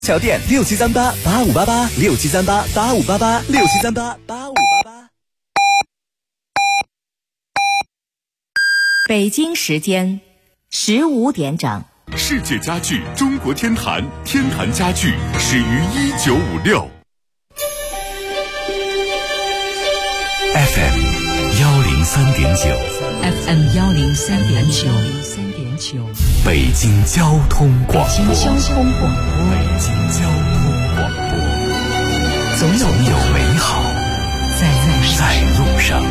小店67388588，67388588，67388588。 北京时间15点整。 世界家具中国天坛，天坛家具始于1956。 FM 103.9 FM 103.9， 北京交通广播。 北京交通广播，总有美好在路上。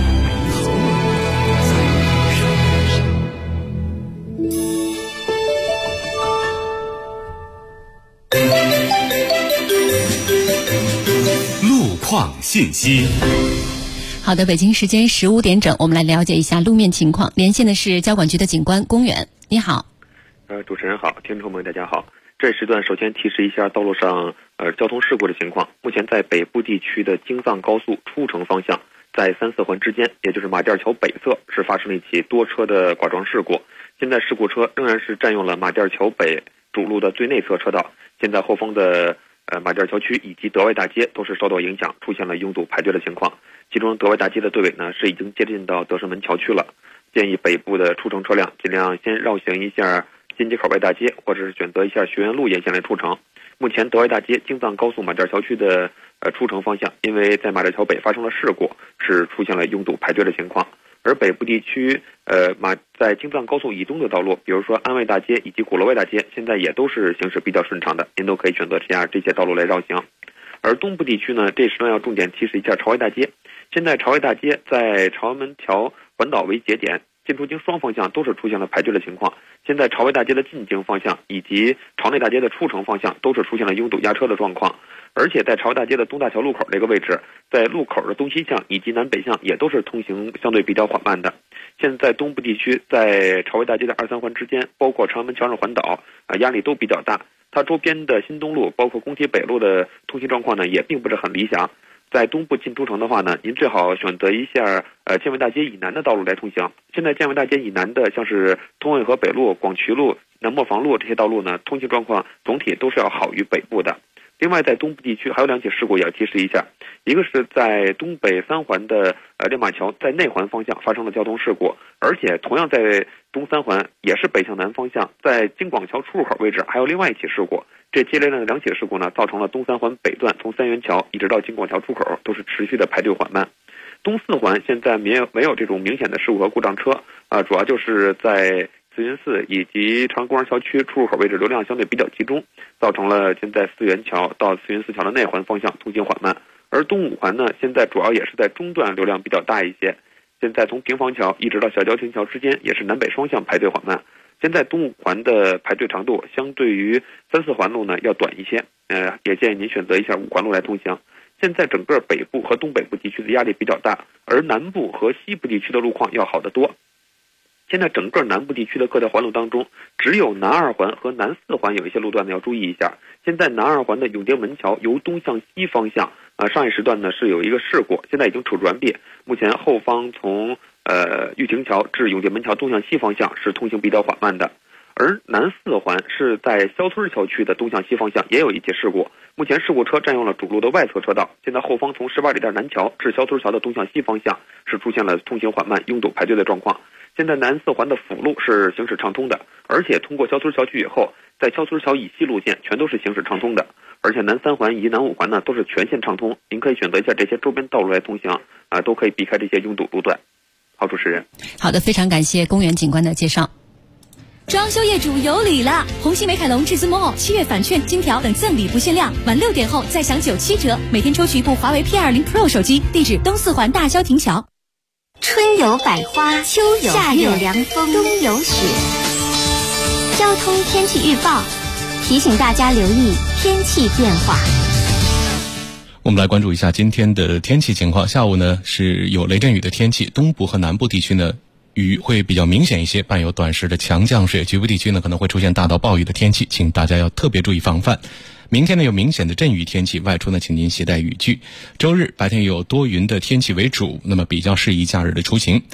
路况信息。 好的，北京时间15点整，我们来了解一下路面情况。连线的是交管局的警官龚远，你好。 主持人好，听众们大家好。这时段首先提示一下道路上交通事故的情况。目前在北部地区的京藏高速出城方向，在3、4环之间，也就是马甸桥北侧，是发生了一起多车的剐撞事故。现在事故车仍然是占用了马甸桥北主路的最内侧车道。现在后方的马甸桥区以及德外大街都是受到影响，出现了拥堵排队的情况。其中德外大街的队尾呢是已经接近到德胜门桥区了。建议北部的出城车辆尽量先绕行一下金街口外大街，或者是选择一下学院路沿线来出城。目前德外大街京藏高速马甸桥区的出城方向，因为在马甸桥北发生了事故，是出现了拥堵排队的情况。而北部地区在京藏高速以东的道路，比如说安外大街以及鼓楼外大街，现在也都是行驶比较顺畅的，您都可以选择这些道路来绕行。而东部地区呢，这时段要重点提示一下朝外大街。现在朝外大街在朝阳门桥环岛为节点，进出京双方向都是出现了排队的情况。现在朝外大街的进京方向以及朝内大街的出城方向都是出现了拥堵压车的状况。而且在朝外大街的东大桥路口这个位置，在路口的东西向以及南北向也都是通行相对比较缓慢的。现在东部地区在朝外大街的2、3环之间，包括朝阳门桥上环岛压力都比较大。它周边的新东路包括工体北路的通行状况呢也并不是很理想。在东部进出城的话呢，您最好选择一下建外大街以南的道路来通行。现在建外大街以南的像是通渭河北路、广渠路、南磨坊路这些道路呢，通行状况总体都是要好于北部的。另外在东部地区还有2起事故也要提示一下，一个是在东北3环的练马桥在内环方向发生了交通事故，而且同样在东3环也是北向南方向，在京广桥出入口位置还有另外一起事故。这接连的2起事故呢，造成了东3环北段从三元桥一直到京广桥出口都是持续的排队缓慢。东4环现在没有这种明显的事故和故障车主要就是在慈云寺以及长安公园桥区出入口位置流量相对比较集中，造成了现在四元桥到慈云寺桥的内环方向通行缓慢。而东5环呢，现在主要也是在中段流量比较大一些，现在从平房桥一直到小郊亭桥之间也是南北双向排队缓慢。现在东5环的排队长度相对于3、4环路呢要短一些，也建议您选择一下5环路来通行。现在整个北部和东北部地区的压力比较大，而南部和西部地区的路况要好得多。现在整个南部地区的各条环路当中，只有南2环和南4环有一些路段呢要注意一下。现在南2环的永定门桥由东向西方向上一时段呢是有一个事故，现在已经处置完毕。目前后方从玉亭桥至永定门桥东向西方向是通行比较缓慢的。而南4环是在肖村桥区的东向西方向也有一起事故，目前事故车占用了主路的外侧车道，现在后方从18里店南桥至肖村桥的东向西方向是出现了通行缓慢、拥堵排队的状况。现在南4环的辅路是行驶畅通的，而且通过肖村桥区以后，在肖村桥以西路线全都是行驶畅通的，而且南3环以及南5环呢都是全线畅通。您可以选择一下这些周边道路来通行都可以避开这些拥堵路段。好，主持人。 好的，非常感谢公园警官的介绍。 装修业主有礼了！红星美凯龙至尊 Mall7月返券、金条等赠礼不限量，晚6点后再享97折，每天抽取一部华为 P20 Pro 手机。地址东4环大萧亭桥。 春有百花，秋有夏有凉风，冬有雪。交通天气预报提醒大家留意天气变化。 我们来关注一下今天的天气情况。下午呢是有雷阵雨的天气，东部和南部地区呢雨会比较明显一些，伴有短时的强降水，局部地区呢可能会出现大到暴雨的天气，请大家要特别注意防范。明天呢有明显的阵雨天气，外出呢请您携带雨具。周日白天有多云的天气为主，那么比较适宜假日的出行。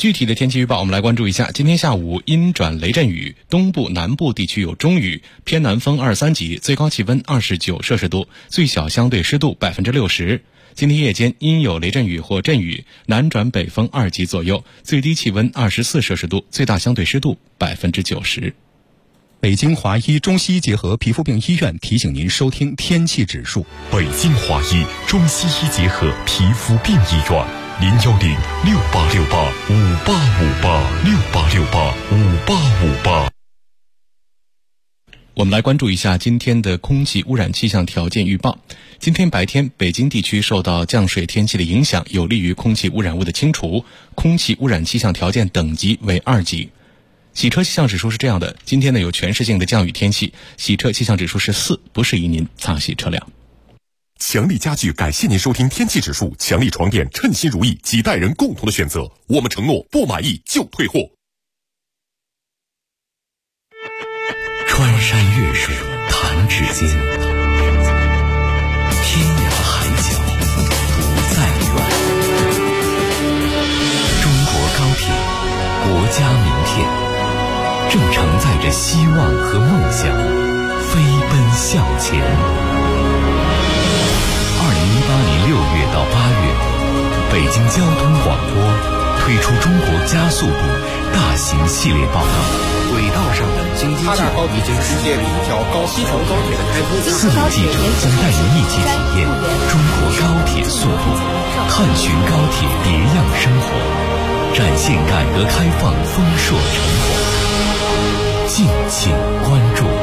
具体的天气预报我们来关注一下，今天下午阴转雷阵雨，东部南部地区有中雨，偏南风2、3级，最高气温29摄氏度，最小相对湿度60%。今天夜间阴有雷阵雨或阵雨，南转北风2级左右，最低气温24摄氏度，最大相对湿度90%。 北京华医中西医结合皮肤病医院提醒您收听天气指数。 北京华医中西医结合皮肤病医院，0106868585858，68685858。 我们来关注一下今天的空气污染气象条件预报。今天白天，北京地区受到降水天气的影响，有利于空气污染物的清除，空气污染气象条件等级为2级。洗车气象指数是这样的，今天呢有全市性的降雨天气，洗车气象指数是4，不适宜您擦洗车辆。 强力家具感谢您收听天气指数，强力床垫称心如意，几代人共同的选择，我们承诺不满意就退货。 穿山越水弹指间，天涯海角不再远。中国高铁，国家名片，正承载着希望和梦想，飞奔向前。2018年6月到8月，北京交通广播推出中国加速度大型系列报道。轨道上的经济计划已经实现了一条西成高铁的开通。4名记者将带您一起体验中国高铁速度，探寻高铁别样生活，展现改革开放丰硕成果。敬请关注。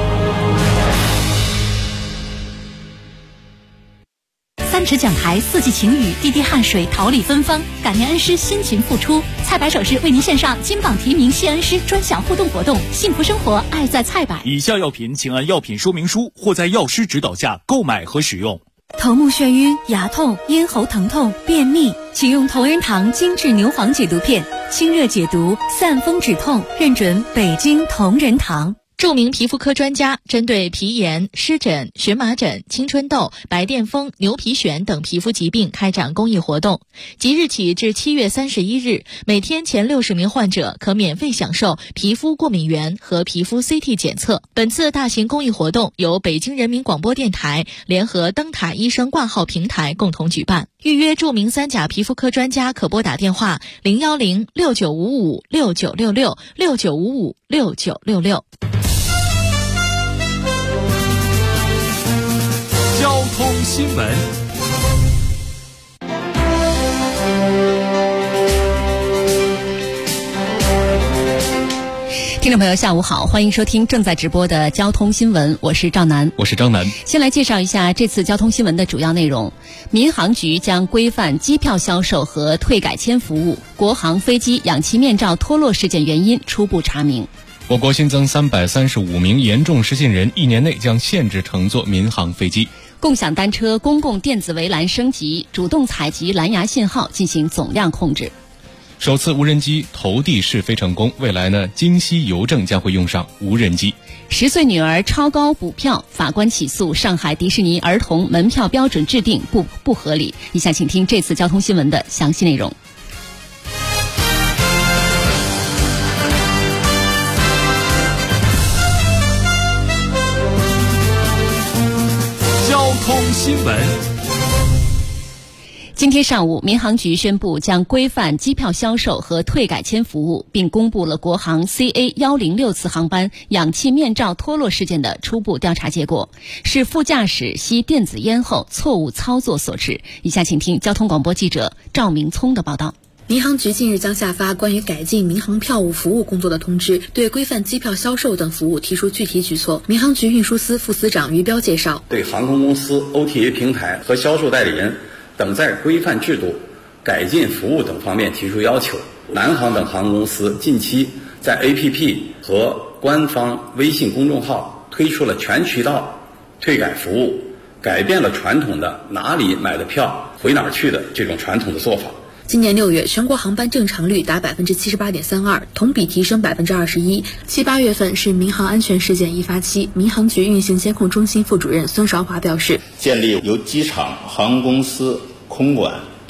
3尺讲台4季晴雨，滴滴汗水，桃李芬芳，感念恩师辛勤付出。菜百首饰为您献上金榜题名谢恩师专享互动活动，幸福生活，爱在菜百。 以下药品请按药品说明书或在药师指导下购买和使用。 头目眩晕、牙痛、咽喉疼痛、便秘，请用同仁堂精致牛黄解毒片，清热解毒，散风止痛，认准北京同仁堂。 著名皮肤科专家针对皮炎、湿疹、荨麻疹、青春痘、白癜风、牛皮癣等皮肤疾病开展公益活动，即日起至7月31日，每天前60名患者可免费享受皮肤过敏原和皮肤 CT 检测。本次大型公益活动由北京人民广播电台联合灯塔医生挂号平台共同举办。预约著名3甲皮肤科专家可拨打电话0106955696669556966。 交通新闻。 听众朋友下午好，欢迎收听正在直播的交通新闻，我是赵楠。 我是张楠。 先来介绍一下这次交通新闻的主要内容。民航局将规范机票销售和退改签服务，国航飞机氧气面罩脱落事件原因初步查明。 我国新增335名严重失信人，1年内将限制乘坐民航飞机。 共享单车公共电子围栏升级，主动采集蓝牙信号进行总量控制。 首次无人机投递试飞成功，未来呢，京西邮政将会用上无人机。 10岁女儿超高补票，法官起诉上海迪士尼儿童门票标准制定不合理。以下请听这次交通新闻的详细内容。 交通新闻。 今天上午，民航局宣布将规范机票销售和退改签服务，并公布了国航 CA106次航班氧气面罩脱落事件的初步调查结果，是副驾驶吸电子烟后错误操作所致。以下请听交通广播记者赵明聪的报道。 民航局近日将下发关于改进民航票务服务工作的通知，对规范机票销售等服务提出具体举措。民航局运输司副司长于彪介绍， 对航空公司、OTA 平台和销售代理人等在规范制度、改进服务等方面提出要求。南航等航空公司近期在 APP 和官方微信公众号推出了全渠道退改服务，改变了传统的哪里买的票回哪儿去的这种传统的做法。 今年6月，全国航班正常率达 78.32%， 同比提升 21%。7、8月份是民航安全事件易发期，民航局运行监控中心副主任孙韶华表示， 建立由机场、航空公司、空管等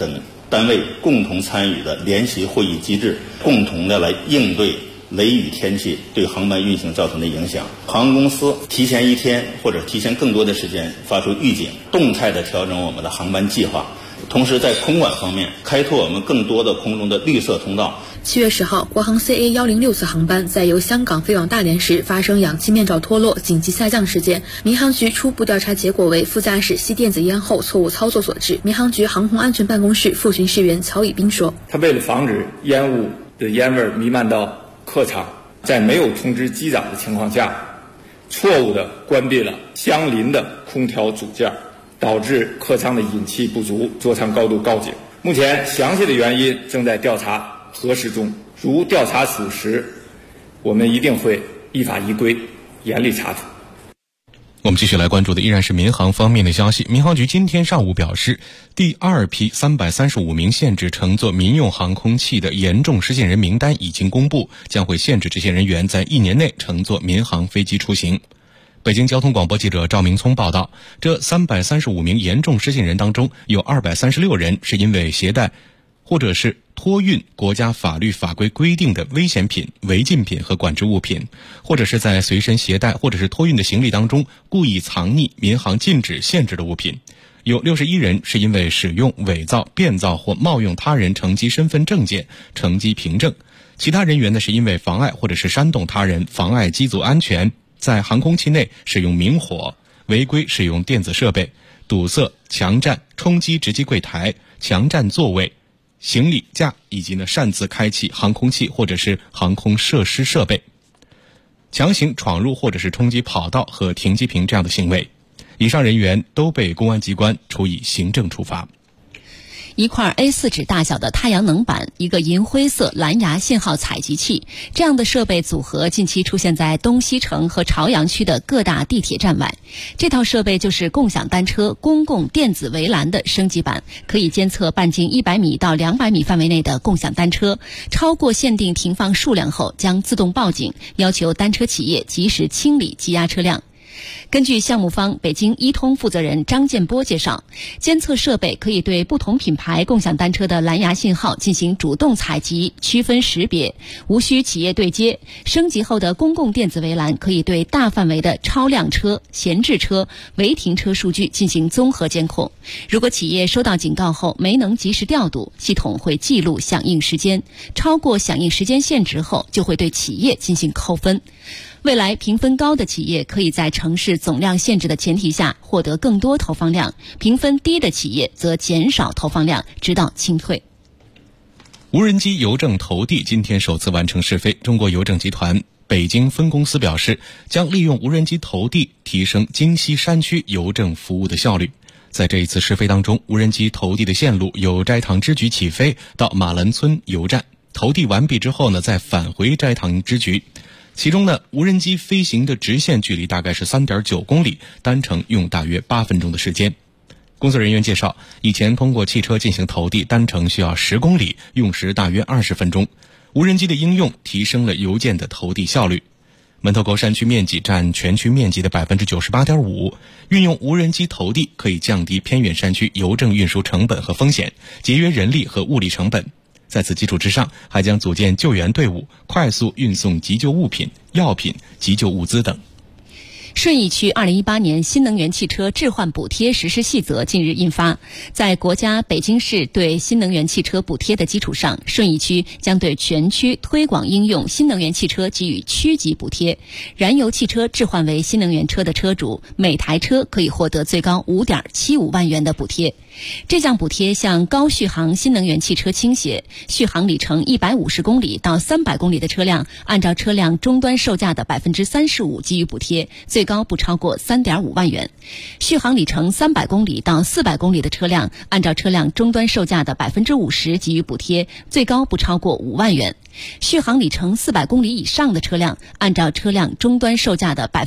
单位共同参与的联席会议机制，共同的来应对雷雨天气对航班运行造成的影响。航空公司提前一天或者提前更多的时间发出预警，动态的调整我们的航班计划。同时在空管方面，开拓我们更多的空中的绿色通道。 7月10号，国航 CA106次航班在由香港飞往大连时发生氧气面罩脱落紧急下降事件，民航局初步调查结果为副驾驶吸电子烟后错误操作所致。民航局航空安全办公室副巡视员曹以斌说， 他为了防止烟雾的烟味弥漫到客舱，在没有通知机长的情况下，错误地关闭了相邻的空调组件，导致客舱的引气不足，座舱高度告警。目前详细的原因正在调查核实中，如调查属实，我们一定会依法依规严厉查处。 我们继续来关注的依然是民航方面的消息。民航局今天上午表示，第二批335名限制乘坐民用航空器的严重失信人名单已经公布，将会限制这些人员在1年内乘坐民航飞机出行。北京交通广播记者赵明聪报道，这335名严重失信人当中，有236人是因为携带或者是托运国家法律法规规定的危险品、违禁品和管制物品，或者是在随身携带或者是托运的行李当中故意藏匿民航禁止限制的物品。有61人是因为使用伪造、变造或冒用他人乘机身份证件、乘机凭证。其他人员呢是因为妨碍或者是煽动他人、妨碍机组安全，在航空器内使用明火、违规使用电子设备、堵塞、强占、冲击值机柜台、强占座位、行李架，以及擅自开启航空器或者是航空设施设备，强行闯入或者是冲击跑道和停机坪这样的行为。以上人员都被公安机关处以行政处罚。 一块 A4 纸大小的太阳能板，一个银灰色蓝牙信号采集器，这样的设备组合近期出现在东西城和朝阳区的各大地铁站外。这套设备就是共享单车公共电子围栏的升级版，可以监测半径100米到200米范围内的共享单车，超过限定停放数量后将自动报警，要求单车企业及时清理积压车辆。根据项目方北京一通负责人张建波介绍，监测设备可以对不同品牌共享单车的蓝牙信号进行主动采集、区分识别，无需企业对接。升级后的公共电子围栏可以对大范围的超辆车、闲置车、违停车数据进行综合监控。如果企业收到警告后没能及时调度，系统会记录响应时间，超过响应时间限值后就会对企业进行扣分。未来评分高的企业可以在城市总量限制的前提下获得更多投放量，评分低的企业则减少投放量，直到清退。 无人机邮政投递今天首次完成试飞，中国邮政集团北京分公司表示，将利用无人机投递提升京西山区邮政服务的效率。在这一次试飞当中，无人机投递的线路由斋堂支局起飞到马兰村邮站，投递完毕之后呢，再返回斋堂支局。其中呢，无人机飞行的直线距离大概是 3.9 公里，单程用大约8分钟的时间。工作人员介绍，以前通过汽车进行投递，单程需要10公里，用时大约20分钟。无人机的应用提升了邮件的投递效率。门头沟山区面积占全区面积的 98.5%， 运用无人机投递可以降低偏远山区邮政运输成本和风险，节约人力和物力成本。在此基础之上，还将组建救援队伍，快速运送急救物品、药品、急救物资等。 顺义区2018年新能源汽车置换补贴实施细则近日印发，在国家北京市对新能源汽车补贴的基础上，顺义区将对全区推广应用新能源汽车给予区级补贴。燃油汽车置换为新能源车的车主，每台车可以获得最高 5.75 万元的补贴。这项补贴向高续航新能源汽车倾斜，续航里程150公里到300公里的车辆，按照车辆终端售价的 35% 给予补贴，最高不超过 3.5 万元。续航里程300公里到400公里的车辆，按照车辆终端售价的 50% 给予补贴，最高不超过5万元。续航里程400公里以上的车辆，按照车辆终端售价的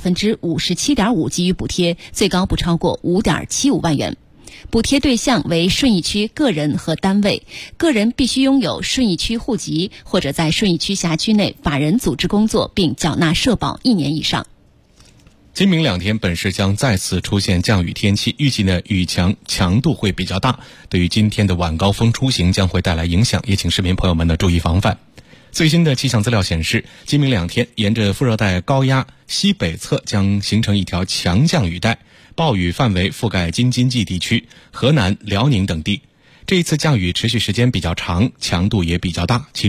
57.5% 给予补贴，最高不超过 5.75 万元。补贴对象为顺义区个人和单位，个人必须拥有顺义区户籍或者在顺义区辖区内法人组织工作并缴纳社保1年以上。 今明2天本市将再次出现降雨天气，预计呢雨强度会比较大，对于今天的晚高峰出行将会带来影响，也请市民朋友们呢注意防范。最新的气象资料显示，今明2天沿着副热带高压西北侧将形成一条强降雨带，暴雨范围覆盖京津冀地区、河南、辽宁等地。这一次降雨持续时间比较长，强度也比较大，